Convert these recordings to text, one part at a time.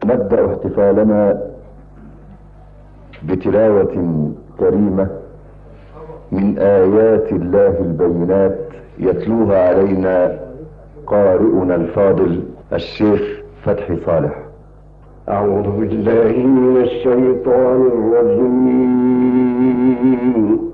نبدأ احتفالنا بتلاوة كريمة من آيات الله البينات يتلوها علينا قارئنا الفاضل الشيخ فتحي صالح. أعوذ بالله من الشيطان الرجيم.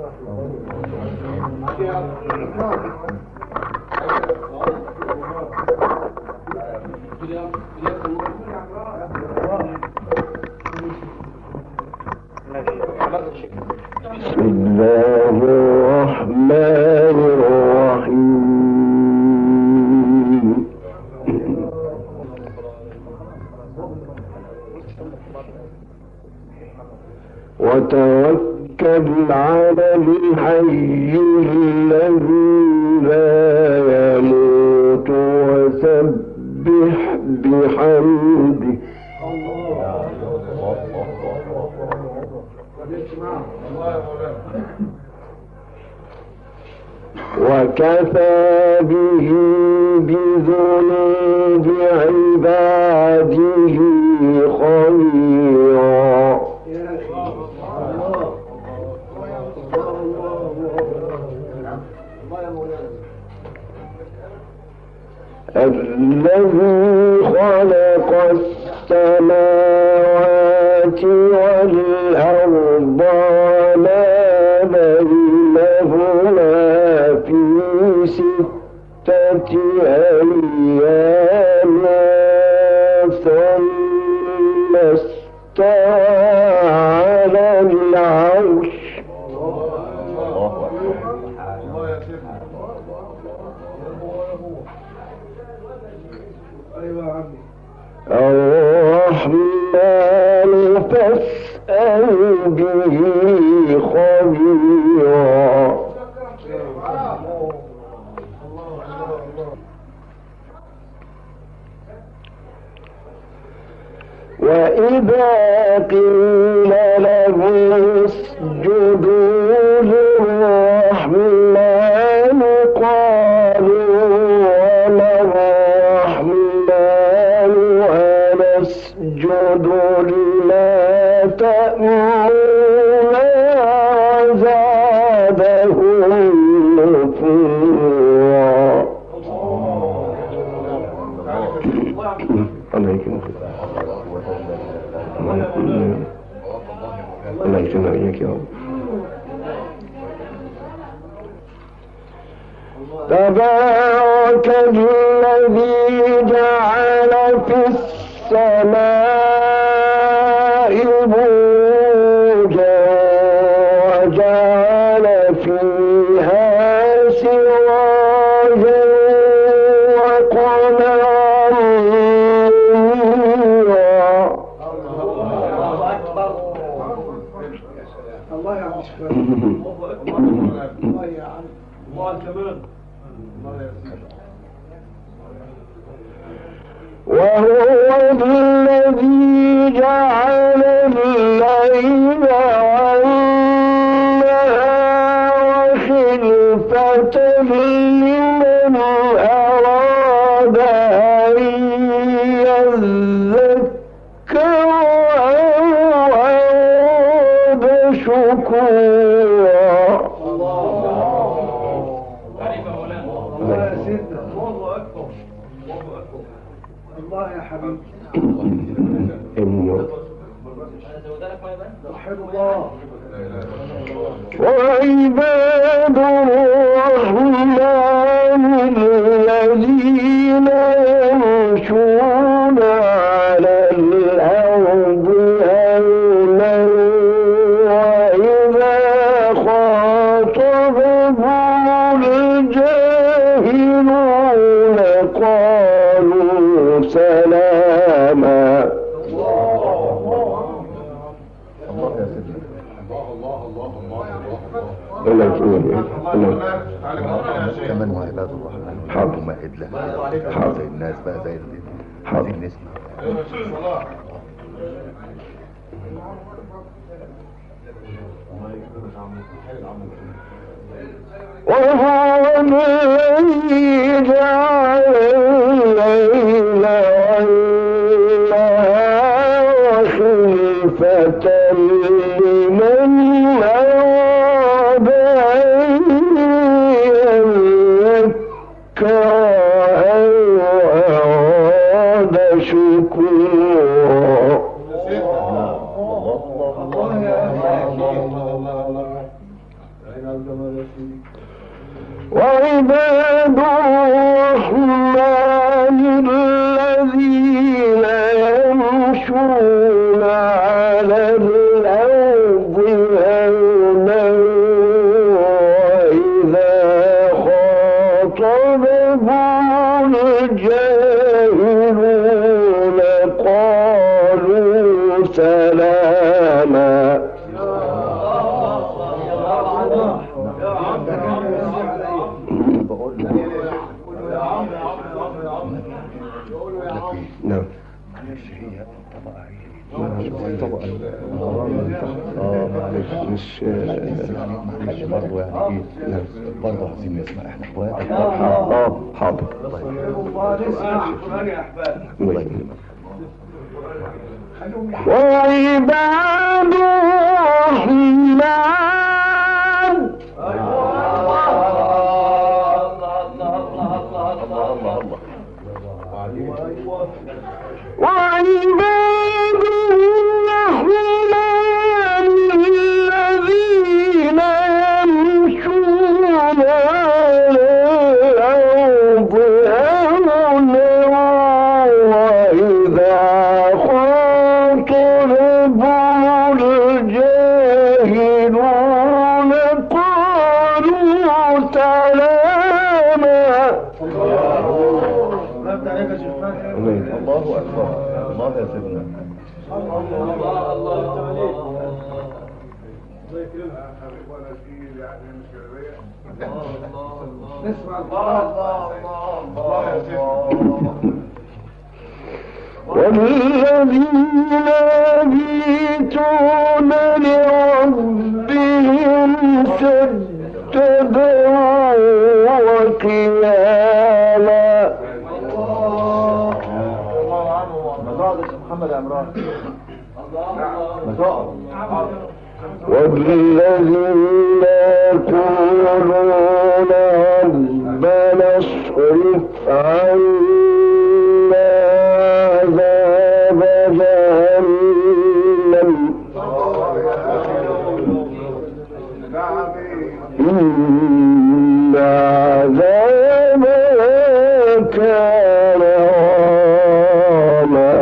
بسم الله الرحمن الرحيم. وتوكل على الحي الذي لا يموت وسبح بحمده وكفى به بذنوب عباده خبيرا. الذي خلق السماوات والأرض وما بينهما في 6 أيام ثم استوى على العرش. الرحمن فاسأل به خبيرا. وإذا قيل له اسجدوا للرحمن قالوا وما الرحمن أنسجد لما تأمرنا وزادهم نفورا. الله يجزاك إياك يا رب. تبارك الذي جعل في السماء بروجا وجعل فيها سراجا وقمرا منيرا. الله يا عم شكرا. الله يا عم. الله كمان. وهو الذي جعل الليل والنهار خلفة لمن أراد أن يذكر أو أراد شكورا. الله يا حبيبي. وعباد الرحمن الذين يمشون على الأرض هونا وإذا خاطبهم الجاهلون قالوا سلاما. كمان وعباد الرحمن حاضر مائد له حاضر الناس بقى زي حاضر نسمع. وهو الذي جعل الليل والنهار نعم. معلش هي الطبقة هي الطبقة معلش مش معلش برضه يعني ايه برضه عايزين نسمع احنا اخوات حاضر. الله يكرمك. وعباد الرحمن وعباد الرحمن الذين يمشون على الأرض هونا وإذا خاطبهم الجاهلون قالوا سلاما. الله اكبر. الله يا سيدنا. والذين يبيتون لربهم سجدا وقياما. محمد عمران. والذين يقولون ربنا اصرف عنا عذاب جهنم إن عذابها كان غراما.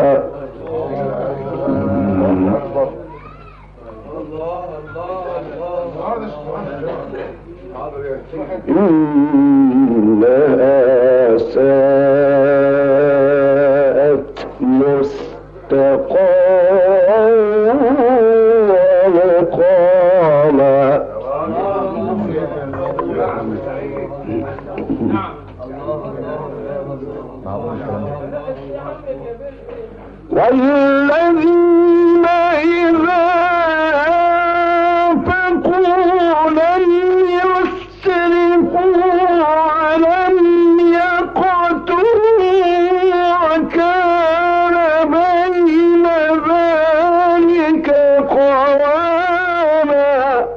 إنها ساءت مستقرا ومقاما. والذين إذا أنفقوا لم يسرفوا ولم يقتروا وكان بين ذلك قواما.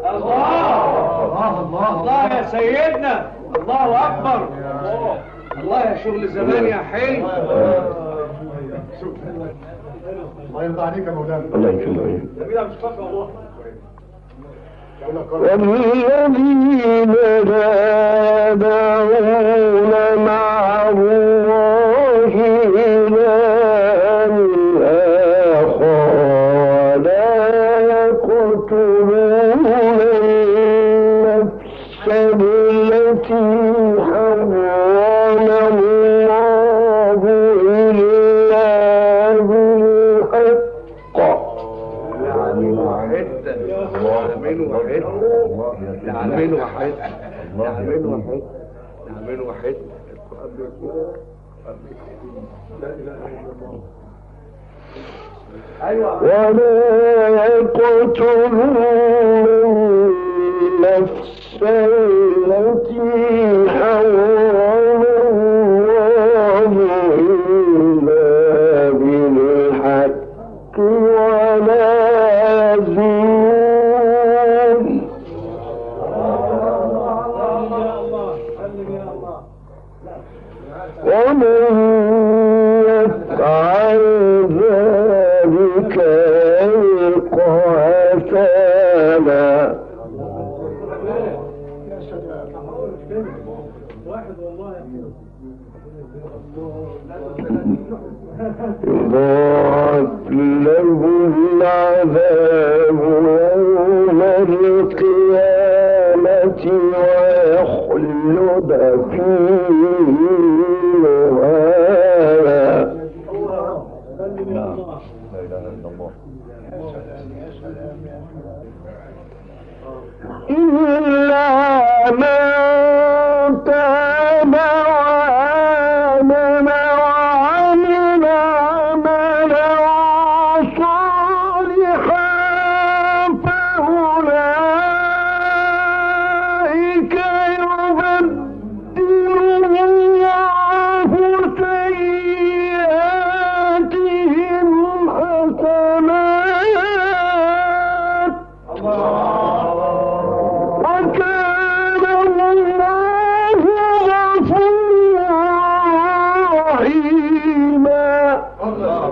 الله يا سيدنا. الله اكبر. الله يا شغل زمان يا حلو. الله يرضى عليك يا مولانا. الله يكرمك. والذين لا يدعون مع الله إلها آخر ولا يقتلون النفس التي حرم الله إلا بالحق. عمين واحد. عمين واحد. عمين واحد. عمين واحد. عمين واحد. ولا يقتلون النفس التي حرم الله إلا بالحق ولا يزنون. ومن يفعل ذلك يلقى أثاما. يضاعف له العذاب يوم القيامة ويخلد فيه مهانا. لا اله الا الله. إلا من تاب وآمن وعمل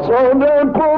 صدق